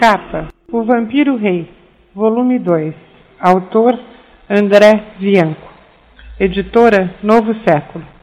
Capa: O Vampiro Rei, volume 2. Autor: André Bianco. Editora: Novo Século.